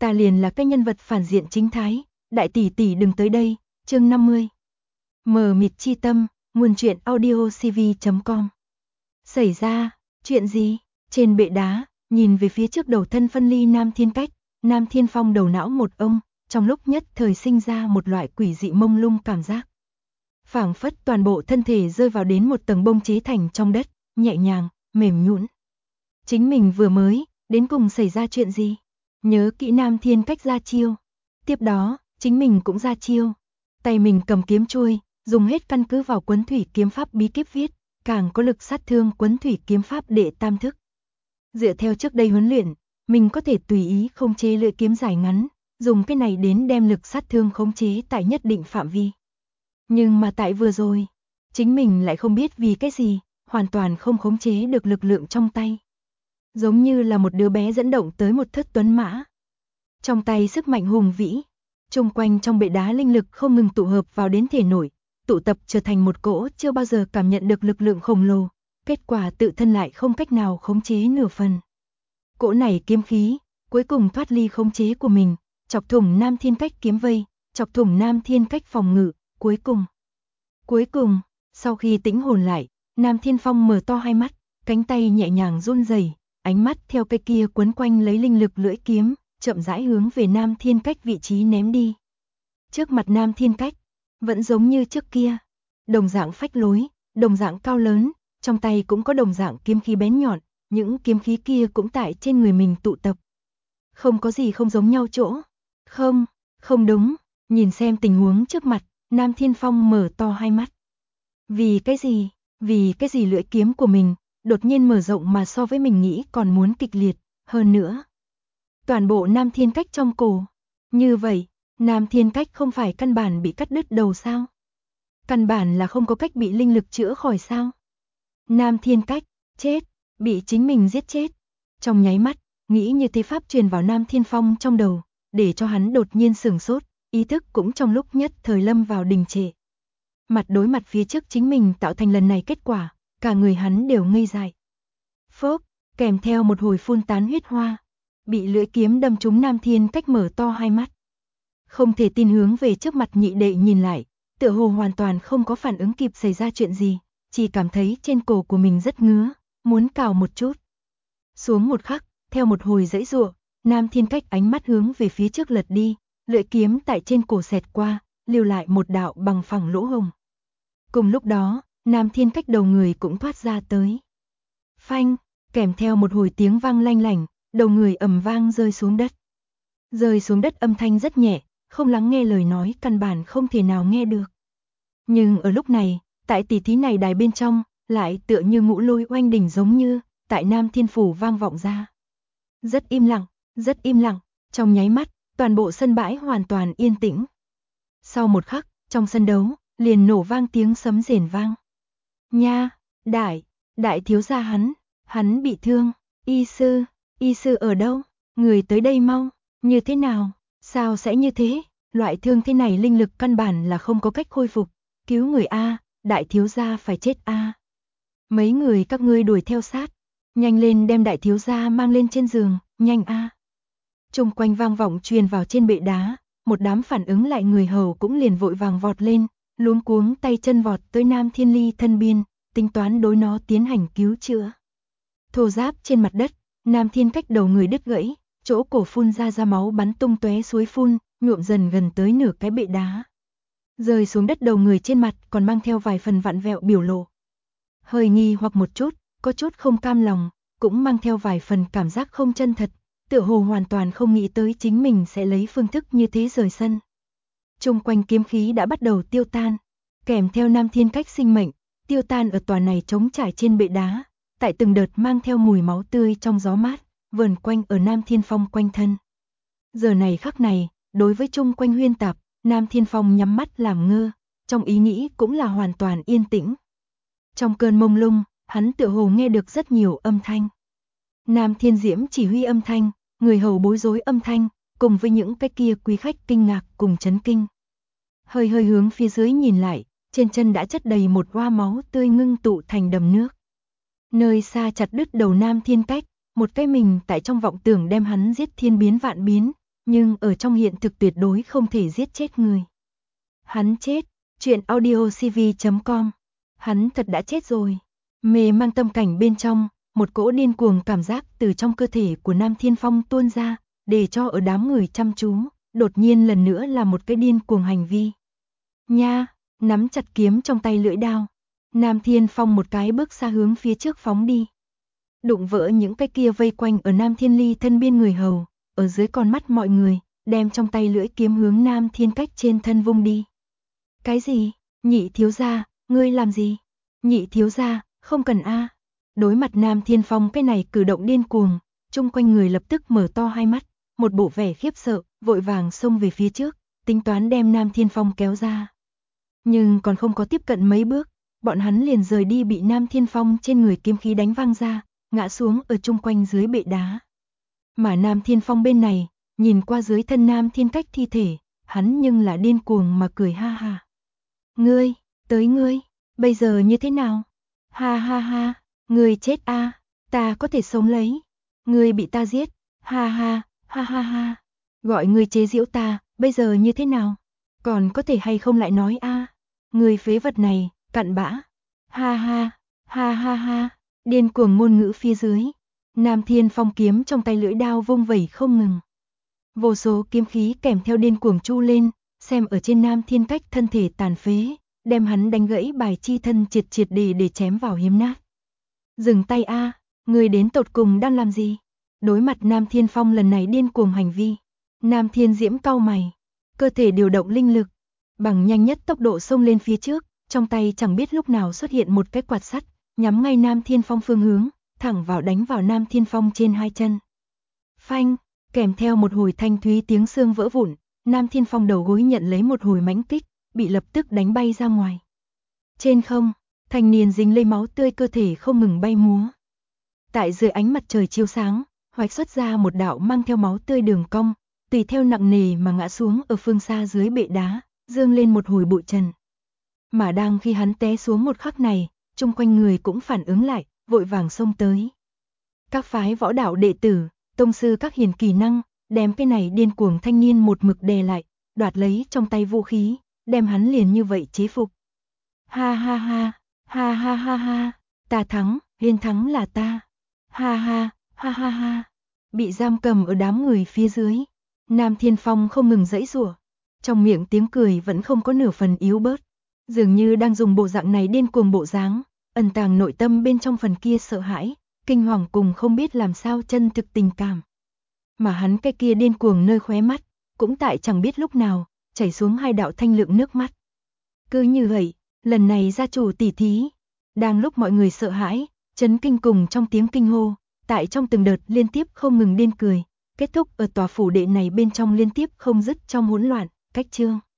ta liền là cái nhân vật phản diện chính thái, đại tỷ tỷ đừng tới đây, chương 50. Mờ mịt chi tâm, nguồn truyện audiocv.com. Xảy ra, chuyện gì? Trên bệ đá, nhìn về phía trước đầu thân phân ly Nam Thiên Cách, Nam Thiên Phong đầu não một ông, trong lúc nhất thời sinh ra một loại quỷ dị mông lung cảm giác. Phảng phất toàn bộ thân thể rơi vào đến một tầng bông chế thành trong đất, nhẹ nhàng, mềm nhũn. Chính mình vừa mới, đến cùng xảy ra chuyện gì? Nhớ kỹ Nam Thiên Cách ra chiêu. Tiếp đó, chính mình cũng ra chiêu. Tay mình cầm kiếm chuôi, dùng hết căn cứ vào Quấn Thủy Kiếm Pháp bí kíp viết, càng có lực sát thương Quấn Thủy Kiếm Pháp đệ tam thức. Dựa theo trước đây huấn luyện, mình có thể tùy ý khống chế lưỡi kiếm dài ngắn, dùng cái này đến đem lực sát thương khống chế tại nhất định phạm vi. Nhưng mà tại vừa rồi, chính mình lại không biết vì cái gì, hoàn toàn không khống chế được lực lượng trong tay. Giống như là một đứa bé dẫn động tới một thất tuấn mã. Trong tay sức mạnh hùng vĩ, chung quanh trong bệ đá linh lực không ngừng tụ hợp vào đến thể nội, tụ tập trở thành một cỗ chưa bao giờ cảm nhận được lực lượng khổng lồ, kết quả tự thân lại không cách nào khống chế nửa phần. Cỗ này kiếm khí, cuối cùng thoát ly khống chế của mình, chọc thủng Nam Thiên Cách kiếm vây, chọc thủng Nam Thiên Cách phòng ngự, cuối cùng, sau khi tĩnh hồn lại, Nam Thiên Phong mở to hai mắt, cánh tay nhẹ nhàng run rẩy, ánh mắt theo cây kia quấn quanh lấy linh lực lưỡi kiếm, chậm rãi hướng về Nam Thiên Cách vị trí ném đi. Trước mặt Nam Thiên Cách, vẫn giống như trước kia, đồng dạng phách lối, đồng dạng cao lớn, trong tay cũng có đồng dạng kiếm khí bén nhọn, những kiếm khí kia cũng tại trên người mình tụ tập. Không có gì không giống nhau chỗ. Không đúng, nhìn xem tình huống trước mặt, Nam Thiên Phong mở to hai mắt. Vì cái gì lưỡi kiếm của mình đột nhiên mở rộng mà so với mình nghĩ còn muốn kịch liệt, hơn nữa. Toàn bộ Nam Thiên Cách trong cổ. Như vậy, Nam Thiên Cách không phải căn bản bị cắt đứt đầu sao? Căn bản là không có cách bị linh lực chữa khỏi sao? Nam Thiên Cách, chết, bị chính mình giết chết. Trong nháy mắt, nghĩ như thế pháp truyền vào Nam Thiên Phong trong đầu, để cho hắn đột nhiên sửng sốt, ý thức cũng trong lúc nhất thời lâm vào đình trệ. Mặt đối mặt phía trước chính mình tạo thành lần này kết quả, cả người hắn đều ngây dại. Phốc, kèm theo một hồi phun tán huyết hoa, bị lưỡi kiếm đâm trúng Nam Thiên Cách mở to hai mắt. Không thể tin hướng về trước mặt nhị đệ nhìn lại, tựa hồ hoàn toàn không có phản ứng kịp xảy ra chuyện gì, chỉ cảm thấy trên cổ của mình rất ngứa, muốn cào một chút. Xuống một khắc, theo một hồi giãy giụa, Nam Thiên Cách ánh mắt hướng về phía trước lật đi, lưỡi kiếm tại trên cổ xẹt qua, lưu lại một đạo bằng phẳng lỗ hổng. Cùng lúc đó, Nam Thiên Cách đầu người cũng thoát ra tới. Phanh, kèm theo một hồi tiếng vang lanh lảnh, đầu người ầm vang rơi xuống đất. Rơi xuống đất âm thanh rất nhẹ, không lắng nghe lời nói căn bản không thể nào nghe được. Nhưng ở lúc này, tại tỷ thí này đài bên trong, lại tựa như ngũ lôi oanh đỉnh giống như, tại Nam Thiên Phủ vang vọng ra. Rất im lặng, trong nháy mắt, toàn bộ sân bãi hoàn toàn yên tĩnh. Sau một khắc, trong sân đấu, liền nổ vang tiếng sấm rền vang. Nha, đại thiếu gia hắn bị thương, y sư ở đâu, người tới đây mau, như thế nào, sao sẽ như thế, loại thương thế này linh lực căn bản là không có cách khôi phục, cứu người a, đại thiếu gia phải chết a. Mấy người các ngươi đuổi theo sát, nhanh lên đem đại thiếu gia mang lên trên giường, nhanh a. Chung quanh vang vọng truyền vào trên bệ đá, một đám phản ứng lại người hầu cũng liền vội vàng vọt lên, luống cuống tay chân vọt tới Nam Thiên Ly thân biên, tính toán đối nó tiến hành cứu chữa. Thô ráp trên mặt đất, Nam Thiên Cách đầu người đứt gãy, chỗ cổ phun ra máu bắn tung tóe suối phun, nhuộm dần gần tới nửa cái bệ đá. Rơi xuống đất đầu người trên mặt còn mang theo vài phần vặn vẹo biểu lộ. Hơi nghi hoặc một chút, có chút không cam lòng, cũng mang theo vài phần cảm giác không chân thật, tựa hồ hoàn toàn không nghĩ tới chính mình sẽ lấy phương thức như thế rời sân. Chung quanh kiếm khí đã bắt đầu tiêu tan, kèm theo Nam Thiên Cách sinh mệnh, tiêu tan ở tòa này trống trải trên bệ đá, tại từng đợt mang theo mùi máu tươi trong gió mát, vờn quanh ở Nam Thiên Phong quanh thân. Giờ này khắc này, đối với chung quanh huyên tạp, Nam Thiên Phong nhắm mắt làm ngơ, trong ý nghĩ cũng là hoàn toàn yên tĩnh. Trong cơn mông lung, hắn tựa hồ nghe được rất nhiều âm thanh. Nam Thiên Diễm chỉ huy âm thanh, người hầu bối rối âm thanh, cùng với những cái kia quý khách kinh ngạc cùng chấn kinh. Hơi hướng phía dưới nhìn lại, trên chân đã chất đầy một hoa máu tươi ngưng tụ thành đầm nước. Nơi xa chặt đứt đầu Nam Thiên Cách, một cái mình tại trong vọng tưởng đem hắn giết thiên biến vạn biến, nhưng ở trong hiện thực tuyệt đối không thể giết chết người. Hắn chết, chuyện audiocv.com. Hắn thật đã chết rồi. Mê mang tâm cảnh bên trong, một cỗ điên cuồng cảm giác từ trong cơ thể của Nam Thiên Phong tuôn ra, để cho ở đám người chăm chú, đột nhiên lần nữa là một cái điên cuồng hành vi. Nha, nắm chặt kiếm trong tay lưỡi đao. Nam Thiên Phong một cái bước xa hướng phía trước phóng đi. Đụng vỡ những cái kia vây quanh ở Nam Thiên Ly thân biên người hầu, ở dưới con mắt mọi người, đem trong tay lưỡi kiếm hướng Nam Thiên Cách trên thân vung đi. Cái gì? Nhị thiếu gia, ngươi làm gì? Nhị thiếu gia, không cần a. Đối mặt Nam Thiên Phong cái này cử động điên cuồng, chung quanh người lập tức mở to hai mắt, một bộ vẻ khiếp sợ, vội vàng xông về phía trước, tính toán đem Nam Thiên Phong kéo ra. Nhưng còn không có tiếp cận mấy bước, bọn hắn liền rời đi bị Nam Thiên Phong trên người kiếm khí đánh văng ra, ngã xuống ở chung quanh dưới bệ đá. Mà Nam Thiên Phong bên này, nhìn qua dưới thân Nam Thiên Cách thi thể, hắn nhưng là điên cuồng mà cười ha ha. Ngươi, tới ngươi, bây giờ như thế nào? Ha ha ha, ngươi chết a, ta có thể sống lấy. Ngươi bị ta giết, ha ha, ha ha ha. Gọi ngươi chế giễu ta, bây giờ như thế nào? Còn có thể hay không lại nói a? Ngươi phế vật này, cặn bã. Ha ha, ha ha ha. Điên cuồng ngôn ngữ phía dưới, Nam Thiên Phong kiếm trong tay lưỡi đao vung vẩy không ngừng. Vô số kiếm khí kèm theo điên cuồng chu lên, xem ở trên Nam Thiên Cách thân thể tàn phế, đem hắn đánh gãy bài chi thân triệt triệt để chém vào hiếm nát. Dừng tay a, người đến tột cùng đang làm gì? Đối mặt Nam Thiên Phong lần này điên cuồng hành vi, Nam Thiên Diễm cau mày, cơ thể điều động linh lực, bằng nhanh nhất tốc độ xông lên phía trước, trong tay chẳng biết lúc nào xuất hiện một cái quạt sắt, nhắm ngay Nam Thiên Phong phương hướng, thẳng vào đánh vào Nam Thiên Phong trên hai chân. Phanh, kèm theo một hồi thanh thúy tiếng xương vỡ vụn, Nam Thiên Phong đầu gối nhận lấy một hồi mãnh kích, bị lập tức đánh bay ra ngoài. Trên không, thanh niên dính lấy máu tươi cơ thể không ngừng bay múa. Tại dưới ánh mặt trời chiếu sáng, hoạch xuất ra một đạo mang theo máu tươi đường cong, tùy theo nặng nề mà ngã xuống ở phương xa dưới bệ đá, dương lên một hồi bụi trần. Mà đang khi hắn té xuống một khắc này, chung quanh người cũng phản ứng lại, vội vàng xông tới. Các phái võ đạo đệ tử, tông sư các hiền kỳ năng, đem cái này điên cuồng thanh niên một mực đè lại, đoạt lấy trong tay vũ khí, đem hắn liền như vậy chế phục. Ha ha ha, ha ha ha ha, ta thắng, viên thắng là ta. Ha ha, ha ha ha. Bị giam cầm ở đám người phía dưới, Nam Thiên Phong không ngừng giãy giụa, trong miệng tiếng cười vẫn không có nửa phần yếu bớt, dường như đang dùng bộ dạng này điên cuồng bộ dáng, ẩn tàng nội tâm bên trong phần kia sợ hãi, kinh hoàng cùng không biết làm sao chân thực tình cảm. Mà hắn cái kia điên cuồng nơi khóe mắt, cũng tại chẳng biết lúc nào, chảy xuống hai đạo thanh lượng nước mắt. Cứ như vậy, lần này gia chủ tỉ thí, đang lúc mọi người sợ hãi, chấn kinh cùng trong tiếng kinh hô, tại trong từng đợt liên tiếp không ngừng điên cười, kết thúc ở tòa phủ đệ này bên trong liên tiếp không dứt trong hỗn loạn, cách chương.